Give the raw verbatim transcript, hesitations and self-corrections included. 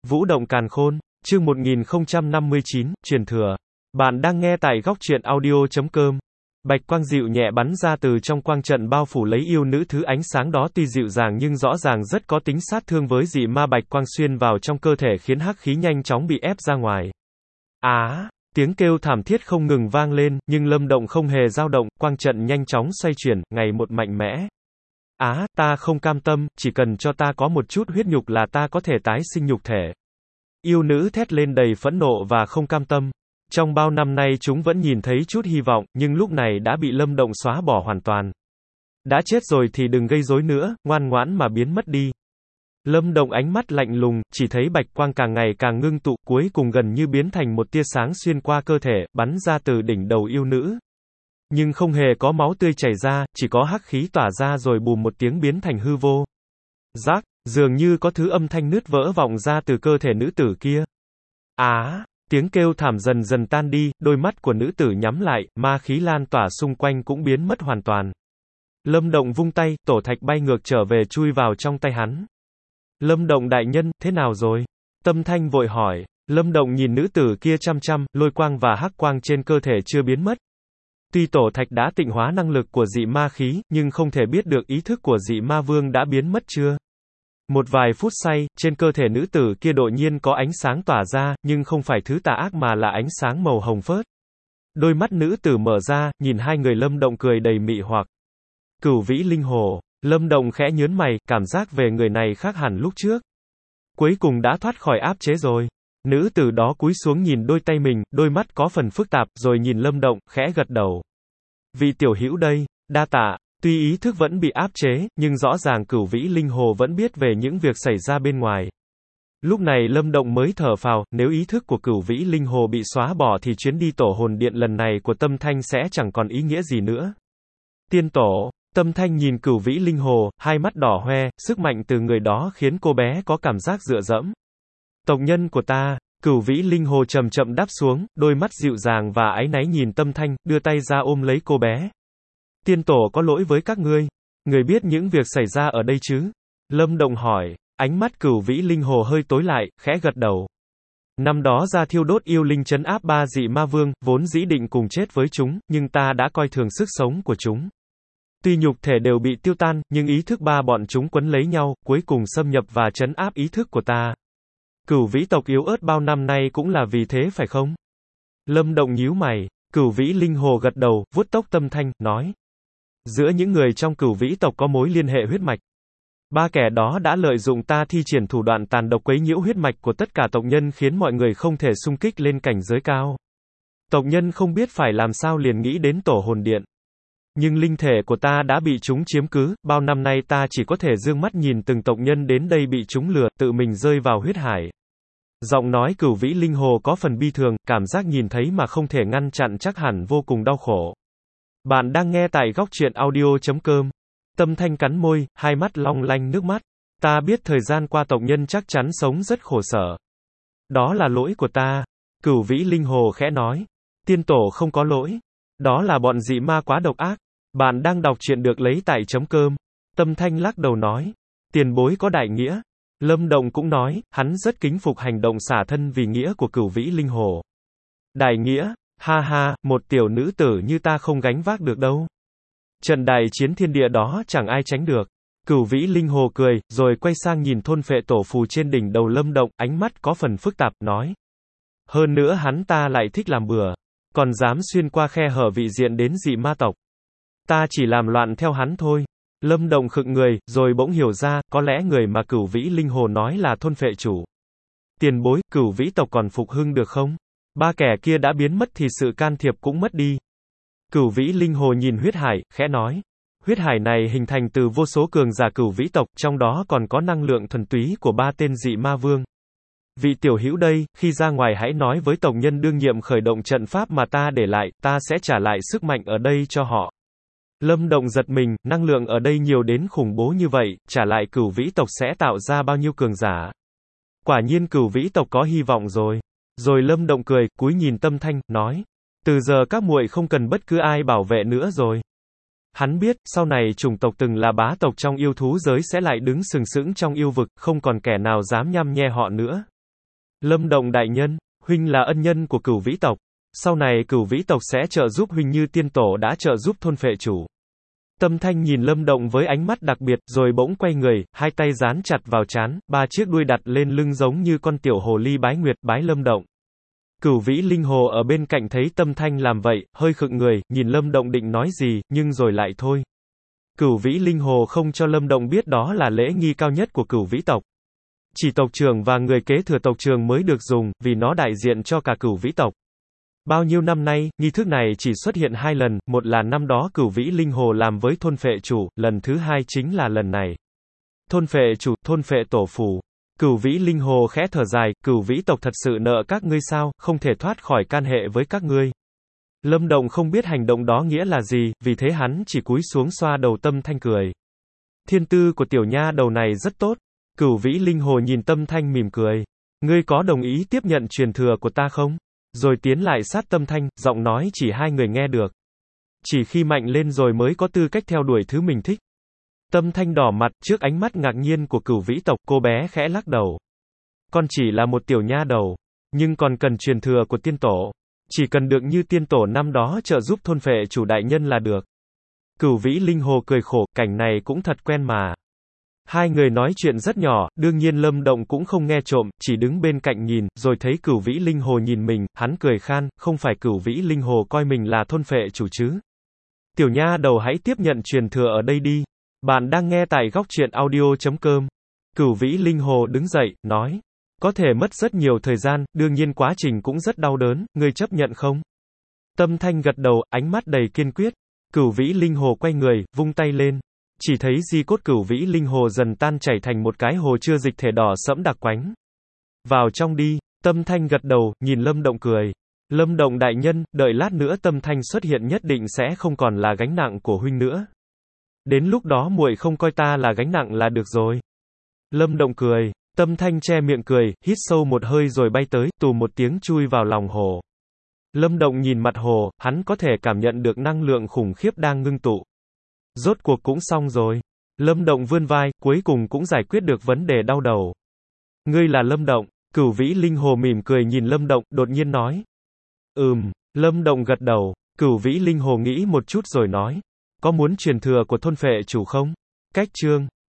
Vũ động càn khôn, chương một nghìn không trăm năm mươi chín, truyền thừa. Bạn đang nghe tại góc truyện audio chấm com. Bạch quang dịu nhẹ bắn ra từ trong quang trận bao phủ lấy yêu nữ, thứ ánh sáng đó tuy dịu dàng nhưng rõ ràng rất có tính sát thương với dị ma. Bạch quang xuyên vào trong cơ thể khiến hắc khí nhanh chóng bị ép ra ngoài. Á, tiếng kêu thảm thiết không ngừng vang lên, nhưng Lâm Động không hề dao động, quang trận nhanh chóng xoay chuyển, ngày một mạnh mẽ. Á, ta không cam tâm, chỉ cần cho ta có một chút huyết nhục là ta có thể tái sinh nhục thể. Yêu nữ thét lên đầy phẫn nộ và không cam tâm. Trong bao năm nay chúng vẫn nhìn thấy chút hy vọng, nhưng lúc này đã bị Lâm Động xóa bỏ hoàn toàn. Đã chết rồi thì đừng gây rối nữa, ngoan ngoãn mà biến mất đi. Lâm Động ánh mắt lạnh lùng, chỉ thấy bạch quang càng ngày càng ngưng tụ, cuối cùng gần như biến thành một tia sáng xuyên qua cơ thể, bắn ra từ đỉnh đầu yêu nữ. Nhưng không hề có máu tươi chảy ra, chỉ có hắc khí tỏa ra rồi bùm một tiếng biến thành hư vô. Rắc, dường như có thứ âm thanh nứt vỡ vọng ra từ cơ thể nữ tử kia. Á, tiếng kêu thảm dần dần tan đi, đôi mắt của nữ tử nhắm lại, ma khí lan tỏa xung quanh cũng biến mất hoàn toàn. Lâm Động vung tay, tổ thạch bay ngược trở về chui vào trong tay hắn. Lâm Động đại nhân, thế nào rồi? Tâm Thanh vội hỏi. Lâm Động nhìn nữ tử kia chăm chăm, lôi quang và hắc quang trên cơ thể chưa biến mất. Tuy tổ thạch đã tịnh hóa năng lực của dị ma khí, nhưng không thể biết được ý thức của dị ma vương đã biến mất chưa. Một vài phút sau, trên cơ thể nữ tử kia đột nhiên có ánh sáng tỏa ra, nhưng không phải thứ tà ác mà là ánh sáng màu hồng phớt. Đôi mắt nữ tử mở ra, nhìn hai người. Lâm Động cười đầy mị hoặc. Cửu vĩ linh hồ. Lâm Động khẽ nhướng mày, cảm giác về người này khác hẳn lúc trước. Cuối cùng đã thoát khỏi áp chế rồi. Nữ tử đó cúi xuống nhìn đôi tay mình, đôi mắt có phần phức tạp, rồi nhìn Lâm Động, khẽ gật đầu. Vị tiểu hữu đây, đa tạ. Tuy ý thức vẫn bị áp chế, nhưng rõ ràng cửu vĩ linh hồ vẫn biết về những việc xảy ra bên ngoài. Lúc này Lâm Động mới thở phào, nếu ý thức của cửu vĩ linh hồ bị xóa bỏ thì chuyến đi tổ hồn điện lần này của Tâm Thanh sẽ chẳng còn ý nghĩa gì nữa. Tiên tổ. Tâm Thanh nhìn cửu vĩ linh hồ, hai mắt đỏ hoe, sức mạnh từ người đó khiến cô bé có cảm giác dựa dẫm. Tộc nhân của ta. Cửu vĩ linh hồ chậm chậm đáp xuống, đôi mắt dịu dàng và áy náy nhìn Tâm Thanh, đưa tay ra ôm lấy cô bé. Tiên tổ có lỗi với các ngươi. Người biết những việc xảy ra ở đây chứ? Lâm Động hỏi. Ánh mắt cửu vĩ linh hồ hơi tối lại, khẽ gật đầu. Năm đó ra thiêu đốt yêu linh trấn áp ba dị ma vương, vốn dĩ định cùng chết với chúng, nhưng ta đã coi thường sức sống của chúng. Tuy nhục thể đều bị tiêu tan, nhưng ý thức ba bọn chúng quấn lấy nhau, cuối cùng xâm nhập và trấn áp ý thức của ta. Cửu vĩ tộc yếu ớt bao năm nay cũng là vì thế phải không? Lâm Động nhíu mày. Cửu vĩ linh hồ gật đầu, vuốt tóc Tâm Thanh, nói. Giữa những người trong cửu vĩ tộc có mối liên hệ huyết mạch. Ba kẻ đó đã lợi dụng ta thi triển thủ đoạn tàn độc quấy nhiễu huyết mạch của tất cả tộc nhân, khiến mọi người không thể xung kích lên cảnh giới cao. Tộc nhân không biết phải làm sao liền nghĩ đến tổ hồn điện. Nhưng linh thể của ta đã bị chúng chiếm cứ, bao năm nay ta chỉ có thể dương mắt nhìn từng tộc nhân đến đây bị chúng lừa, tự mình rơi vào huyết hải. Giọng nói cửu vĩ linh hồ có phần bi thường, cảm giác nhìn thấy mà không thể ngăn chặn chắc hẳn vô cùng đau khổ. Bạn đang nghe tại góc truyện audio chấm com. Tâm Thanh cắn môi, hai mắt long lanh nước mắt. Ta biết thời gian qua tộc nhân chắc chắn sống rất khổ sở. Đó là lỗi của ta. Cửu vĩ linh hồ khẽ nói. Tiên tổ không có lỗi. Đó là bọn dị ma quá độc ác. Bạn đang đọc truyện được lấy tại chấm com. Tâm Thanh lắc đầu nói. Tiền bối có đại nghĩa. Lâm Động cũng nói, hắn rất kính phục hành động xả thân vì nghĩa của cửu vĩ linh hồ. Đại nghĩa, ha ha, một tiểu nữ tử như ta không gánh vác được đâu. Trận đại chiến thiên địa đó chẳng ai tránh được. Cửu vĩ linh hồ cười, rồi quay sang nhìn thôn phệ tổ phù trên đỉnh đầu Lâm Động, ánh mắt có phần phức tạp, nói. Hơn nữa hắn ta lại thích làm bừa. Còn dám xuyên qua khe hở vị diện đến dị ma tộc. Ta chỉ làm loạn theo hắn thôi. Lâm Động khựng người, rồi bỗng hiểu ra, có lẽ người mà cửu vĩ linh hồ nói là thôn phệ chủ. Tiền bối, cửu vĩ tộc còn phục hưng được không? Ba kẻ kia đã biến mất thì sự can thiệp cũng mất đi. Cửu vĩ linh hồ nhìn huyết hải, khẽ nói. Huyết hải này hình thành từ vô số cường giả cửu vĩ tộc, trong đó còn có năng lượng thuần túy của ba tên dị ma vương. Vị tiểu hữu đây, khi ra ngoài hãy nói với tộc nhân đương nhiệm khởi động trận pháp mà ta để lại, ta sẽ trả lại sức mạnh ở đây cho họ. Lâm Động giật mình, năng lượng ở đây nhiều đến khủng bố như vậy, trả lại cửu vĩ tộc sẽ tạo ra bao nhiêu cường giả. Quả nhiên cửu vĩ tộc có hy vọng rồi. Rồi Lâm Động cười, cúi nhìn Tâm Thanh, nói. Từ giờ các muội không cần bất cứ ai bảo vệ nữa rồi. Hắn biết, sau này chủng tộc từng là bá tộc trong yêu thú giới sẽ lại đứng sừng sững trong yêu vực, không còn kẻ nào dám nhăm nhe họ nữa. Lâm Động đại nhân, huynh là ân nhân của Cửu Vĩ tộc. Sau này Cửu Vĩ tộc sẽ trợ giúp huynh như tiên tổ đã trợ giúp thôn phệ chủ. Tâm Thanh nhìn Lâm Động với ánh mắt đặc biệt, rồi bỗng quay người, hai tay dán chặt vào trán, ba chiếc đuôi đặt lên lưng giống như con tiểu hồ ly bái nguyệt, bái Lâm Động. Cửu Vĩ Linh Hồ ở bên cạnh thấy Tâm Thanh làm vậy, hơi khựng người, nhìn Lâm Động định nói gì, nhưng rồi lại thôi. Cửu Vĩ Linh Hồ không cho Lâm Động biết đó là lễ nghi cao nhất của Cửu Vĩ tộc. Chỉ tộc trưởng và người kế thừa tộc trưởng mới được dùng, vì nó đại diện cho cả Cửu Vĩ tộc. Bao nhiêu năm nay, nghi thức này chỉ xuất hiện hai lần, một là năm đó Cửu Vĩ Linh Hồ làm với thôn phệ chủ, lần thứ hai chính là lần này. Thôn phệ chủ, thôn phệ tổ phù. Cửu Vĩ Linh Hồ khẽ thở dài, Cửu Vĩ tộc thật sự nợ các ngươi sao, không thể thoát khỏi can hệ với các ngươi. Lâm Động không biết hành động đó nghĩa là gì, vì thế hắn chỉ cúi xuống xoa đầu Tâm Thanh cười. Thiên tư của tiểu nha đầu này rất tốt. Cửu Vĩ Linh Hồ nhìn Tâm Thanh mỉm cười. Ngươi có đồng ý tiếp nhận truyền thừa của ta không? Rồi tiến lại sát Tâm Thanh, giọng nói chỉ hai người nghe được. Chỉ khi mạnh lên rồi mới có tư cách theo đuổi thứ mình thích. Tâm Thanh đỏ mặt trước ánh mắt ngạc nhiên của Cửu Vĩ tộc, cô bé khẽ lắc đầu. Con chỉ là một tiểu nha đầu, nhưng còn cần truyền thừa của tiên tổ. Chỉ cần được như tiên tổ năm đó trợ giúp thôn phệ chủ đại nhân là được. Cửu Vĩ Linh Hồ cười khổ, cảnh này cũng thật quen mà. Hai người nói chuyện rất nhỏ, đương nhiên Lâm Động cũng không nghe trộm, chỉ đứng bên cạnh nhìn, rồi thấy Cửu Vĩ Linh Hồ nhìn mình, hắn cười khan, không phải Cửu Vĩ Linh Hồ coi mình là thôn phệ chủ chứ. Tiểu nha đầu hãy tiếp nhận truyền thừa ở đây đi. Bạn đang nghe tại góc truyện audio chấm com. Cửu Vĩ Linh Hồ đứng dậy, nói. Có thể mất rất nhiều thời gian, đương nhiên quá trình cũng rất đau đớn, ngươi chấp nhận không? Tâm Thanh gật đầu, ánh mắt đầy kiên quyết. Cửu Vĩ Linh Hồ quay người, vung tay lên. Chỉ thấy di cốt Cửu Vĩ Linh Hồ dần tan chảy thành một cái hồ chưa dịch thể đỏ sẫm đặc quánh. Vào trong đi. Tâm Thanh gật đầu, nhìn Lâm Động cười. Lâm Động đại nhân, đợi lát nữa Tâm Thanh xuất hiện nhất định sẽ không còn là gánh nặng của huynh nữa. Đến lúc đó muội không coi ta là gánh nặng là được rồi. Lâm Động cười. Tâm Thanh che miệng cười, hít sâu một hơi rồi bay tới, tù một tiếng chui vào lòng hồ. Lâm Động nhìn mặt hồ, hắn có thể cảm nhận được năng lượng khủng khiếp đang ngưng tụ. Rốt cuộc cũng xong rồi. Lâm Động vươn vai, cuối cùng cũng giải quyết được vấn đề đau đầu. Ngươi là Lâm Động. Cửu Vĩ Linh Hồ mỉm cười nhìn Lâm Động, đột nhiên nói. Ừm, Lâm Động gật đầu. Cửu Vĩ Linh Hồ nghĩ một chút rồi nói. Có muốn truyền thừa của thôn phệ chủ không? Cách chương.